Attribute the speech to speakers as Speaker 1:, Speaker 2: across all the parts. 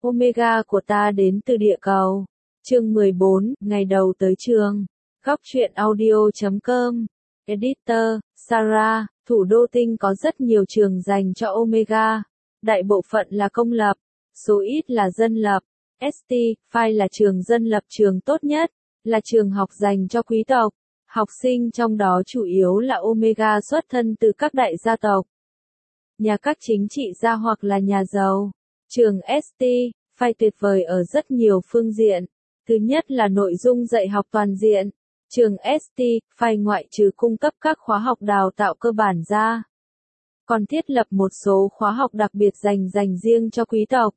Speaker 1: Omega của ta đến từ địa cầu. Chương 14, ngày đầu tới trường. Góc truyện audio.com. Editor, Sarah, thủ đô Tinh có rất nhiều trường dành cho Omega. Đại bộ phận là công lập, số ít là dân lập. St. Phi là trường dân lập trường tốt nhất, là trường học dành cho quý tộc. Học sinh trong đó chủ yếu là Omega xuất thân từ các đại gia tộc, nhà các chính trị gia hoặc là nhà giàu. Trường St. Phi tuyệt vời ở rất nhiều phương diện. Thứ nhất là nội dung dạy học toàn diện. Trường St. Phi ngoại trừ cung cấp các khóa học đào tạo cơ bản ra, còn thiết lập một số khóa học đặc biệt dành riêng cho quý tộc.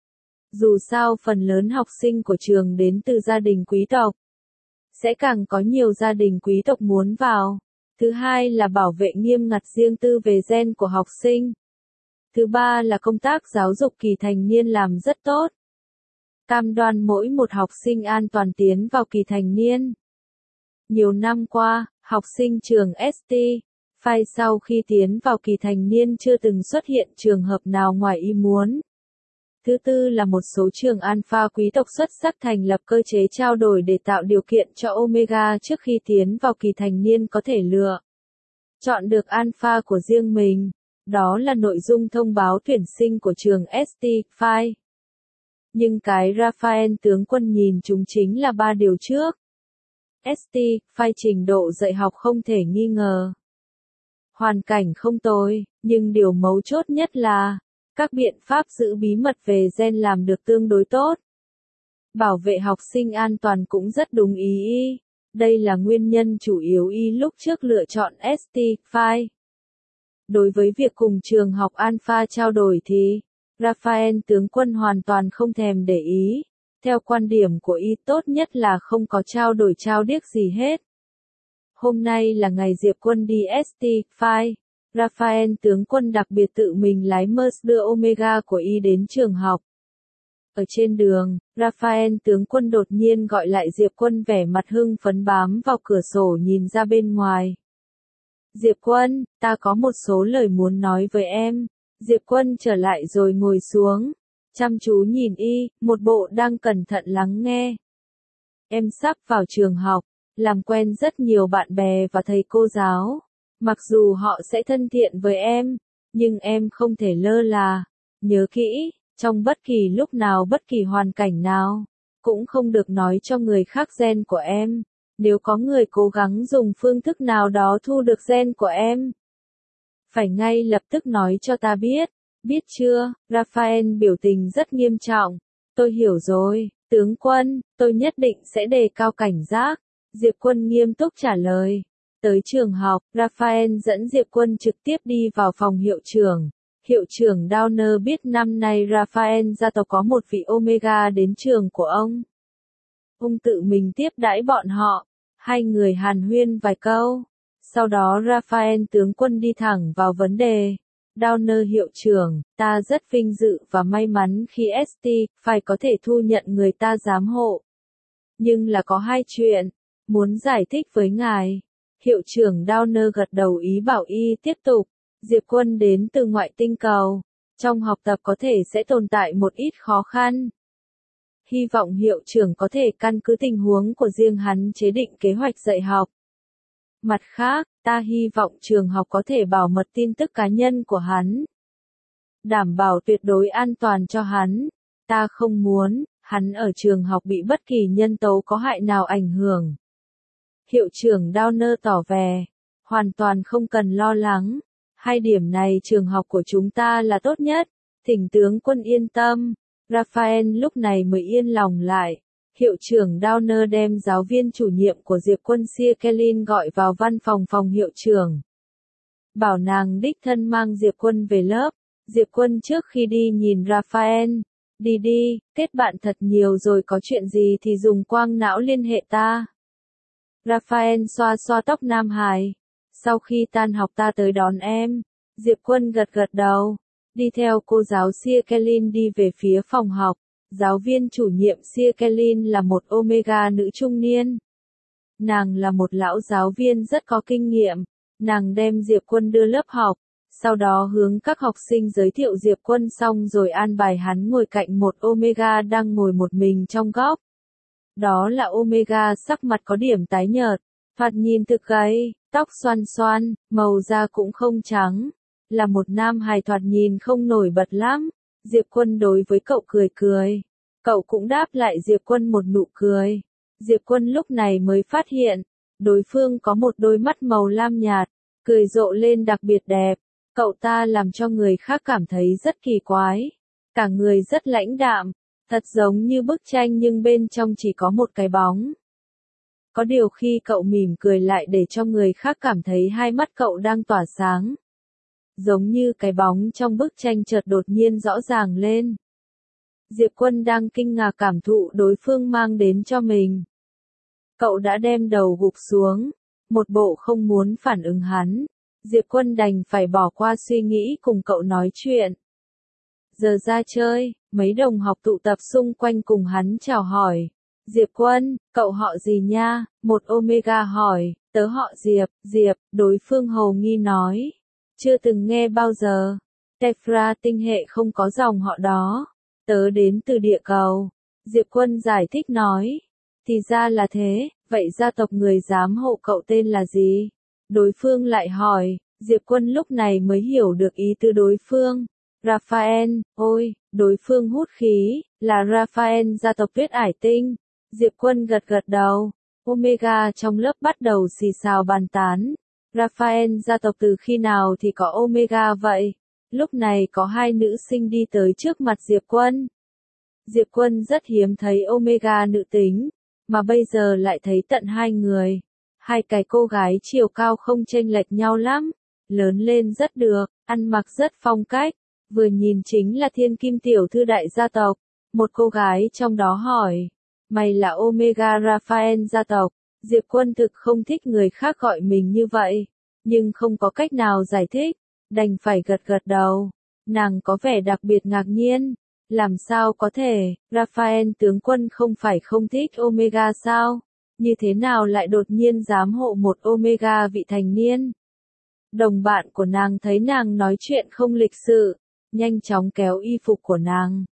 Speaker 1: Dù sao phần lớn học sinh của trường đến từ gia đình quý tộc, sẽ càng có nhiều gia đình quý tộc muốn vào. Thứ hai là bảo vệ nghiêm ngặt riêng tư về gen của học sinh. Thứ ba là công tác giáo dục kỳ thành niên làm rất tốt. Cam đoan mỗi một học sinh an toàn tiến vào kỳ thành niên. Nhiều năm qua, học sinh trường St. Phi sau khi tiến vào kỳ thành niên chưa từng xuất hiện trường hợp nào ngoài ý muốn. Thứ tư là một số trường alpha quý tộc xuất sắc thành lập cơ chế trao đổi để tạo điều kiện cho Omega trước khi tiến vào kỳ thành niên có thể lựa chọn được alpha của riêng mình. Đó là nội dung thông báo tuyển sinh của trường St. Phi. Nhưng cái Raphael tướng quân nhìn chúng chính là ba điều trước. St. Phi trình độ dạy học không thể nghi ngờ. Hoàn cảnh không tồi, nhưng điều mấu chốt nhất là các biện pháp giữ bí mật về gen làm được tương đối tốt. Bảo vệ học sinh an toàn cũng rất đúng ý. Đây là nguyên nhân chủ yếu lúc trước lựa chọn St. Phi. Đối với việc cùng trường học Alpha trao đổi thì, Raphael tướng quân hoàn toàn không thèm để ý. Theo quan điểm của tốt nhất là không có trao đổi trao điếc gì hết. Hôm nay là ngày Diệp Quân đi St. Phi. Raphael tướng quân đặc biệt tự mình lái Merc đưa Omega của đến trường học. Ở trên đường, Raphael tướng quân đột nhiên gọi lại Diệp Quân vẻ mặt hưng phấn bám vào cửa sổ nhìn ra bên ngoài. Diệp Quân, ta có một số lời muốn nói với em. Diệp Quân trở lại rồi ngồi xuống, chăm chú nhìn một bộ đang cẩn thận lắng nghe. Em sắp vào trường học, làm quen rất nhiều bạn bè và thầy cô giáo. Mặc dù họ sẽ thân thiện với em, nhưng em không thể lơ là. Nhớ kỹ, trong bất kỳ lúc nào bất kỳ hoàn cảnh nào, cũng không được nói cho người khác gen của em. Nếu có người cố gắng dùng phương thức nào đó thu được gen của em, phải ngay lập tức nói cho ta biết chưa? Raphael biểu tình rất nghiêm trọng. Tôi hiểu rồi, tướng quân, tôi nhất định sẽ đề cao cảnh giác. Diệp Quân nghiêm túc trả lời. Tới trường học, Raphael dẫn Diệp Quân trực tiếp đi vào phòng hiệu trưởng. Hiệu trưởng Downer biết năm nay Raphael gia tộc có một vị Omega đến trường của ông. Ông tự mình tiếp đãi bọn họ. Hai người hàn huyên vài câu. Sau đó Raphael tướng quân đi thẳng vào vấn đề. Downer hiệu trưởng, ta rất vinh dự và may mắn khi St. Phi có thể thu nhận người ta giám hộ. Nhưng là có hai chuyện, muốn giải thích với ngài. Hiệu trưởng Downer gật đầu bảo tiếp tục. Diệp Quân đến từ ngoại tinh cầu. Trong học tập có thể sẽ tồn tại một ít khó khăn. Hy vọng hiệu trưởng có thể căn cứ tình huống của riêng hắn chế định kế hoạch dạy học. Mặt khác, ta hy vọng trường học có thể bảo mật tin tức cá nhân của hắn. Đảm bảo tuyệt đối an toàn cho hắn. Ta không muốn, hắn ở trường học bị bất kỳ nhân tố có hại nào ảnh hưởng. Hiệu trưởng Downer tỏ vẻ, hoàn toàn không cần lo lắng. Hai điểm này trường học của chúng ta là tốt nhất. Thỉnh tướng quân yên tâm. Raphael lúc này mới yên lòng lại. Hiệu trưởng Downer đem giáo viên chủ nhiệm của Diệp Quân Siekelin gọi vào văn phòng hiệu trưởng. Bảo nàng đích thân mang Diệp Quân về lớp. Diệp Quân trước khi đi nhìn Raphael. Đi, kết bạn thật nhiều rồi có chuyện gì thì dùng quang não liên hệ ta. Raphael xoa tóc Nam Hải. Sau khi tan học ta tới đón em. Diệp Quân gật đầu. Đi theo cô giáo Siekelin đi về phía phòng học. Giáo viên chủ nhiệm Siekelin là một Omega nữ trung niên. Nàng là một lão giáo viên rất có kinh nghiệm. Nàng đem Diệp Quân đưa lớp học. Sau đó hướng các học sinh giới thiệu Diệp Quân xong rồi an bài hắn ngồi cạnh một Omega đang ngồi một mình trong góc. Đó là Omega sắc mặt có điểm tái nhợt, thoạt nhìn thực gầy, tóc xoăn xoăn, màu da cũng không trắng. Là một nam hài thoạt nhìn không nổi bật lắm. Diệp Quân đối với cậu cười cười. Cậu cũng đáp lại Diệp Quân một nụ cười. Diệp Quân lúc này mới phát hiện, đối phương có một đôi mắt màu lam nhạt, cười rộ lên đặc biệt đẹp. Cậu ta làm cho người khác cảm thấy rất kỳ quái. Cả người rất lãnh đạm, thật giống như bức tranh nhưng bên trong chỉ có một cái bóng. Có điều khi cậu mỉm cười lại để cho người khác cảm thấy hai mắt cậu đang tỏa sáng. Giống như cái bóng trong bức tranh chợt đột nhiên rõ ràng lên. Diệp Quân đang kinh ngạc cảm thụ đối phương mang đến cho mình. Cậu đã đem đầu gục xuống, một bộ không muốn phản ứng hắn. Diệp Quân đành phải bỏ qua suy nghĩ cùng cậu nói chuyện. Giờ ra chơi, mấy đồng học tụ tập xung quanh cùng hắn chào hỏi. Diệp Quân, cậu họ gì nha? Một Omega hỏi, tớ họ Diệp, Diệp, đối phương hầu nghi nói. Chưa từng nghe bao giờ. Tephra tinh hệ không có dòng họ đó. Tớ đến từ địa cầu. Diệp Quân giải thích nói. Thì ra là thế, vậy gia tộc người giám hộ cậu tên là gì? Đối phương lại hỏi, Diệp Quân lúc này mới hiểu được ý tứ đối phương. Raphael, ôi, đối phương hút khí, là Raphael gia tộc Tuyết Ải Tinh. Diệp Quân gật gật đầu. Omega trong lớp bắt đầu xì xào bàn tán. Raphael gia tộc từ khi nào thì có Omega vậy? Lúc này có hai nữ sinh đi tới trước mặt Diệp Quân. Diệp Quân rất hiếm thấy Omega nữ tính, mà bây giờ lại thấy tận hai người. Hai cái cô gái chiều cao không chênh lệch nhau lắm, lớn lên rất được, ăn mặc rất phong cách, vừa nhìn chính là thiên kim tiểu thư đại gia tộc. Một cô gái trong đó hỏi, mày là Omega Raphael gia tộc? Diệp Quân thực không thích người khác gọi mình như vậy, nhưng không có cách nào giải thích, đành phải gật gật đầu. Nàng có vẻ đặc biệt ngạc nhiên, làm sao có thể, Raphael tướng quân không phải không thích Omega sao? Như thế nào lại đột nhiên giám hộ một Omega vị thành niên? Đồng bạn của nàng thấy nàng nói chuyện không lịch sự, nhanh chóng kéo y phục của nàng.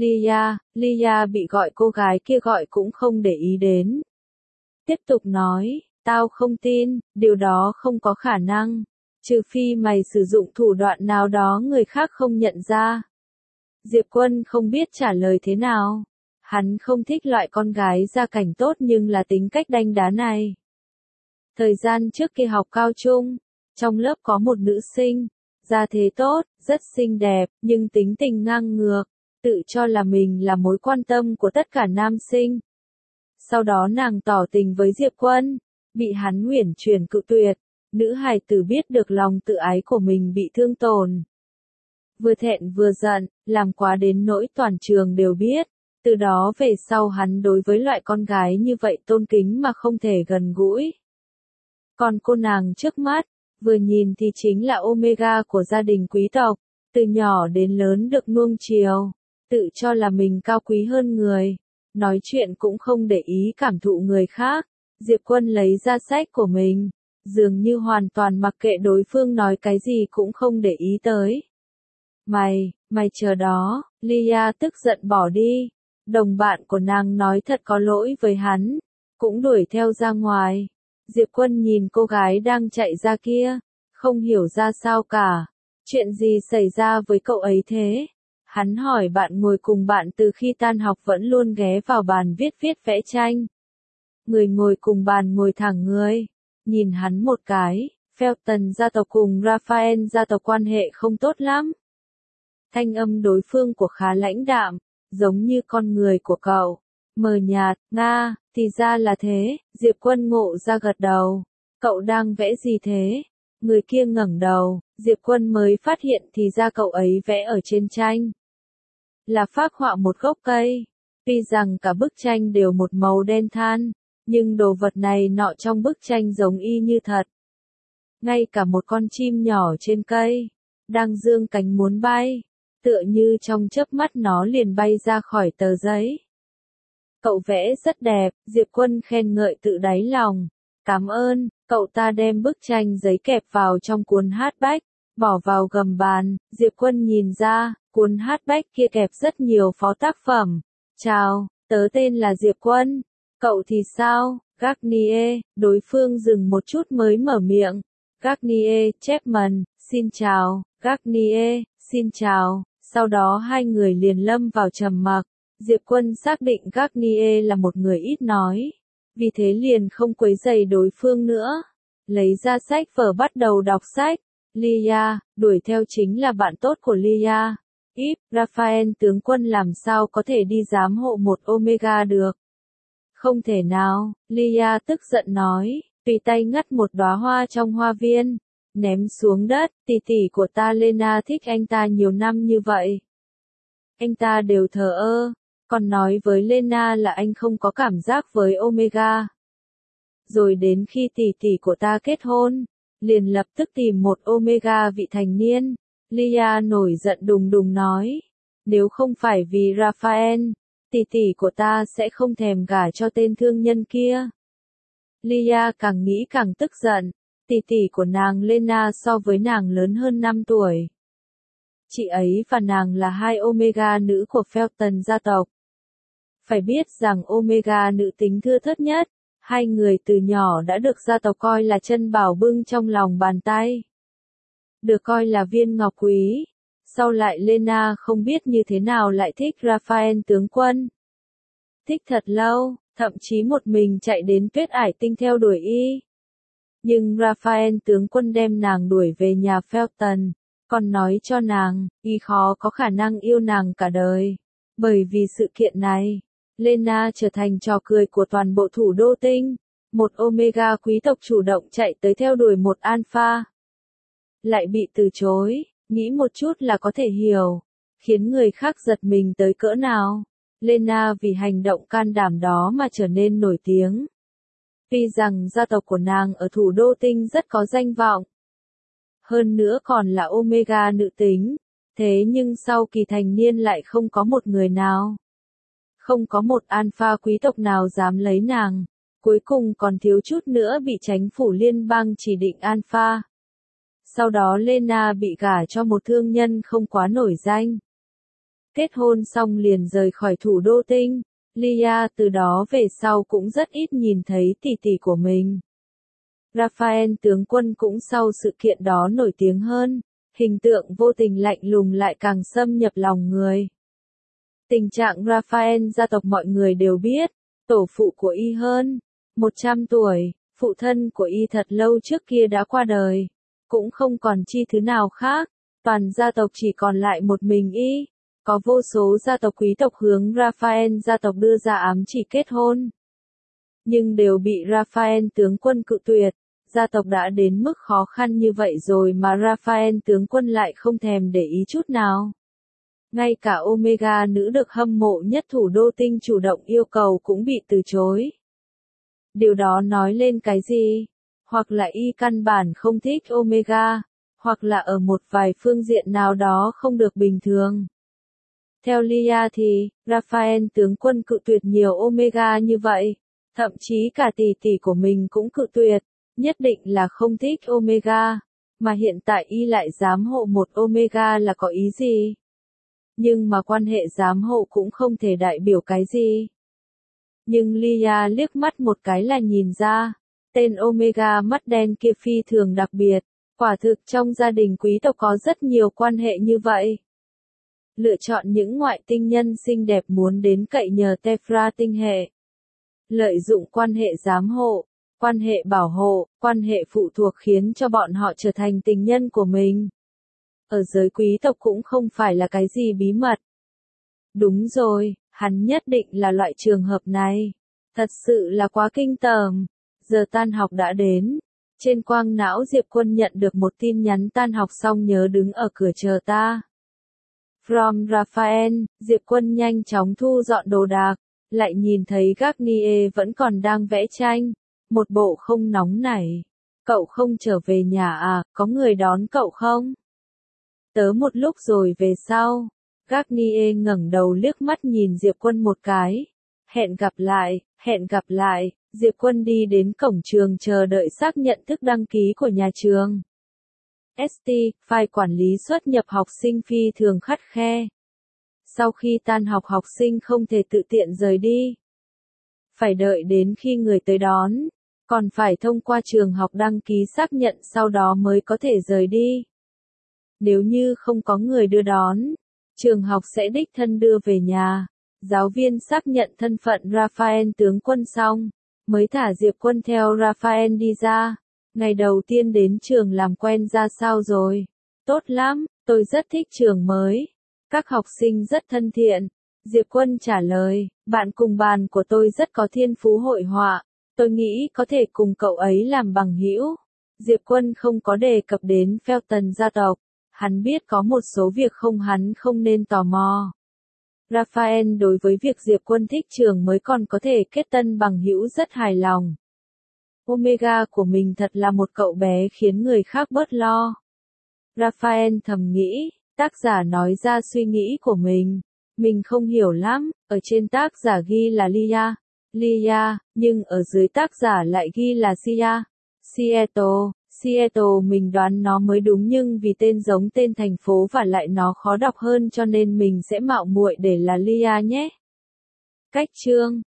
Speaker 1: Lia bị gọi cô gái kia gọi cũng không để ý đến. Tiếp tục nói, tao không tin, điều đó không có khả năng. Trừ phi mày sử dụng thủ đoạn nào đó người khác không nhận ra. Diệp Quân không biết trả lời thế nào. Hắn không thích loại con gái gia cảnh tốt nhưng là tính cách đanh đá này. Thời gian trước khi học cao trung, trong lớp có một nữ sinh, gia thế tốt, rất xinh đẹp, nhưng tính tình ngang ngược, tự cho là mình là mối quan tâm của tất cả nam sinh. Sau đó nàng tỏ tình với Diệp Quân, bị hắn uyển chuyển cự tuyệt. Nữ hài tử biết được lòng tự ái của mình bị thương tổn. Vừa thẹn vừa giận, làm quá đến nỗi toàn trường đều biết. Từ đó về sau hắn đối với loại con gái như vậy tôn kính mà không thể gần gũi. Còn cô nàng trước mắt, vừa nhìn thì chính là Omega của gia đình quý tộc, từ nhỏ đến lớn được nuông chiều, tự cho là mình cao quý hơn người, nói chuyện cũng không để ý cảm thụ người khác. Diệp Quân lấy ra sách của mình, dường như hoàn toàn mặc kệ đối phương nói cái gì cũng không để ý tới. Mày chờ đó, Lia tức giận bỏ đi. Đồng bạn của nàng nói thật có lỗi với hắn, cũng đuổi theo ra ngoài. Diệp Quân nhìn cô gái đang chạy ra kia, không hiểu ra sao cả. Chuyện gì xảy ra với cậu ấy thế? Hắn hỏi bạn ngồi cùng bạn từ khi tan học vẫn luôn ghé vào bàn viết vẽ tranh. Người ngồi cùng bàn ngồi thẳng người, nhìn hắn một cái. Felton gia tộc cùng Raphael gia tộc quan hệ không tốt lắm. Thanh âm đối phương của khá lãnh đạm, giống như con người của cậu. Mờ nhạt, Nga, thì ra là thế. Diệp Quân ngộ ra gật đầu. Cậu đang vẽ gì thế? Người kia ngẩng đầu, Diệp Quân mới phát hiện thì ra cậu ấy vẽ ở trên tranh. Là phác họa một gốc cây. Tuy rằng cả bức tranh đều một màu đen than, nhưng đồ vật này nọ trong bức tranh giống y như thật. Ngay cả một con chim nhỏ trên cây, đang dương cánh muốn bay, tựa như trong chớp mắt nó liền bay ra khỏi tờ giấy. Cậu vẽ rất đẹp, Diệp Quân khen ngợi tự đáy lòng. Cảm ơn, cậu ta đem bức tranh giấy kẹp vào trong cuốn hardback, bỏ vào gầm bàn. Diệp Quân nhìn ra, cuốn hardback kia kẹp rất nhiều phó tác phẩm. Chào, tớ tên là Diệp Quân. Cậu thì sao, Garnier? Đối phương dừng một chút mới mở miệng. Garnier, Chapman, xin chào. Garnier, xin chào. Sau đó hai người liền lâm vào trầm mặc. Diệp Quân xác định Garnier là một người ít nói. Vì thế liền không quấy rầy đối phương nữa. Lấy ra sách vở bắt đầu đọc sách. Lia, đuổi theo chính là bạn tốt của Lia. Raphael tướng quân làm sao có thể đi giám hộ một Omega được. Không thể nào, Lia tức giận nói, tùy tay ngắt một đóa hoa trong hoa viên, ném xuống đất, tỷ tỷ của ta Lena thích anh ta nhiều năm như vậy. Anh ta đều thờ ơ, còn nói với Lena là anh không có cảm giác với Omega. Rồi đến khi tỷ tỷ của ta kết hôn, liền lập tức tìm một Omega vị thành niên. Lia nổi giận đùng đùng nói, nếu không phải vì Raphael, tỷ tỷ của ta sẽ không thèm gả cho tên thương nhân kia. Lia càng nghĩ càng tức giận, tỷ tỷ của nàng Lena so với nàng lớn hơn 5 tuổi. Chị ấy và nàng là hai Omega nữ của Felton gia tộc. Phải biết rằng Omega nữ tính thưa thớt nhất, hai người từ nhỏ đã được gia tộc coi là chân bảo bưng trong lòng bàn tay. Được coi là viên ngọc quý. Sau lại Lena không biết như thế nào lại thích Raphael tướng quân. Thích thật lâu, thậm chí một mình chạy đến Tuyết Ải Tinh theo đuổi y. Nhưng Raphael tướng quân đem nàng đuổi về nhà Felton, còn nói cho nàng, y khó có khả năng yêu nàng cả đời. Bởi vì sự kiện này, Lena trở thành trò cười của toàn bộ thủ đô tinh. Một Omega quý tộc chủ động chạy tới theo đuổi một Alpha. Lại bị từ chối, nghĩ một chút là có thể hiểu, khiến người khác giật mình tới cỡ nào. Lena vì hành động can đảm đó mà trở nên nổi tiếng. Tuy rằng gia tộc của nàng ở thủ đô tinh rất có danh vọng. Hơn nữa còn là Omega nữ tính. Thế nhưng sau kỳ thành niên lại không có một người nào. Không có một Alpha quý tộc nào dám lấy nàng. Cuối cùng còn thiếu chút nữa bị chính phủ liên bang chỉ định Alpha. Sau đó Lena bị gả cho một thương nhân không quá nổi danh. Kết hôn xong liền rời khỏi thủ đô tinh. Lia từ đó về sau cũng rất ít nhìn thấy tỷ tỷ của mình. Raphael tướng quân cũng sau sự kiện đó nổi tiếng hơn. Hình tượng vô tình lạnh lùng lại càng xâm nhập lòng người. Tình trạng Raphael gia tộc mọi người đều biết. Tổ phụ của y hơn 100 tuổi. Phụ thân của y thật lâu trước kia đã qua đời. Cũng không còn chi thứ nào khác, toàn gia tộc chỉ còn lại một mình y. Có vô số gia tộc quý tộc hướng Raphael gia tộc đưa ra ám chỉ kết hôn. Nhưng đều bị Raphael tướng quân cự tuyệt, gia tộc đã đến mức khó khăn như vậy rồi mà Raphael tướng quân lại không thèm để ý chút nào. Ngay cả Omega nữ được hâm mộ nhất thủ đô tinh chủ động yêu cầu cũng bị từ chối. Điều đó nói lên cái gì? Hoặc là y căn bản không thích Omega, hoặc là ở một vài phương diện nào đó không được bình thường. Theo Lia thì, Raphael tướng quân cự tuyệt nhiều Omega như vậy, thậm chí cả tỷ tỷ của mình cũng cự tuyệt, nhất định là không thích Omega, mà hiện tại y lại giám hộ một Omega là có ý gì? Nhưng mà quan hệ giám hộ cũng không thể đại biểu cái gì. Nhưng Lia liếc mắt một cái là nhìn ra. Tên Omega mắt đen kia phi thường đặc biệt, quả thực trong gia đình quý tộc có rất nhiều quan hệ như vậy. Lựa chọn những ngoại tinh nhân xinh đẹp muốn đến cậy nhờ Tefra tinh hệ. Lợi dụng quan hệ giám hộ, quan hệ bảo hộ, quan hệ phụ thuộc khiến cho bọn họ trở thành tình nhân của mình. Ở giới quý tộc cũng không phải là cái gì bí mật. Đúng rồi, hắn nhất định là loại trường hợp này. Thật sự là quá kinh tởm. Giờ tan học đã đến. Trên quang não Diệp Quân nhận được một tin nhắn tan học xong nhớ đứng ở cửa chờ ta. From Raphael, Diệp Quân nhanh chóng thu dọn đồ đạc, lại nhìn thấy Garnier vẫn còn đang vẽ tranh, một bộ không nóng nảy. Cậu không trở về nhà à, có người đón cậu không? Tớ một lúc rồi về sau. Garnier ngẩng đầu liếc mắt nhìn Diệp Quân một cái. Hẹn gặp lại, hẹn gặp lại. Diệp Quân đi đến cổng trường chờ đợi xác nhận thức đăng ký của nhà trường. ST, file quản lý xuất nhập học sinh phi thường khắt khe. Sau khi tan học học sinh không thể tự tiện rời đi. Phải đợi đến khi người tới đón, còn phải thông qua trường học đăng ký xác nhận sau đó mới có thể rời đi. Nếu như không có người đưa đón, trường học sẽ đích thân đưa về nhà. Giáo viên xác nhận thân phận Raphael tướng quân xong, mới thả Diệp Quân theo Raphael đi ra. Ngày đầu tiên đến trường làm quen ra sao rồi? Tốt lắm, tôi rất thích trường mới. Các học sinh rất thân thiện. Diệp Quân trả lời, bạn cùng bàn của tôi rất có thiên phú hội họa. Tôi nghĩ có thể cùng cậu ấy làm bằng hữu. Diệp Quân không có đề cập đến Felton gia tộc. Hắn biết có một số việc hắn không nên tò mò. Raphael đối với việc Diệp Quân thích trường mới còn có thể kết tân bằng hữu rất hài lòng. Omega của mình thật là một cậu bé khiến người khác bớt lo. Raphael thầm nghĩ, tác giả nói ra suy nghĩ của mình. Mình không hiểu lắm, ở trên tác giả ghi là Lia, nhưng ở dưới tác giả lại ghi là Seattle, mình đoán nó mới đúng nhưng vì tên giống tên thành phố và lại nó khó đọc hơn cho nên mình sẽ mạo muội để là Lia nhé. Cách chương